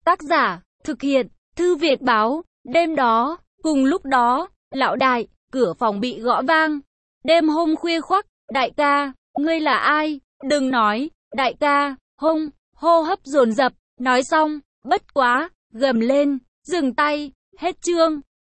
Tác giả, thực hiện, Thư Việt báo. Đêm đó, cùng lúc đó, lão đại, cửa phòng bị gõ vang. Đêm hôm khuya khoắt, đại ca, ngươi là ai? Đừng nói, đại ca, hô hấp dồn dập, nói xong, bất quá, gầm lên, dừng tay, hết chương.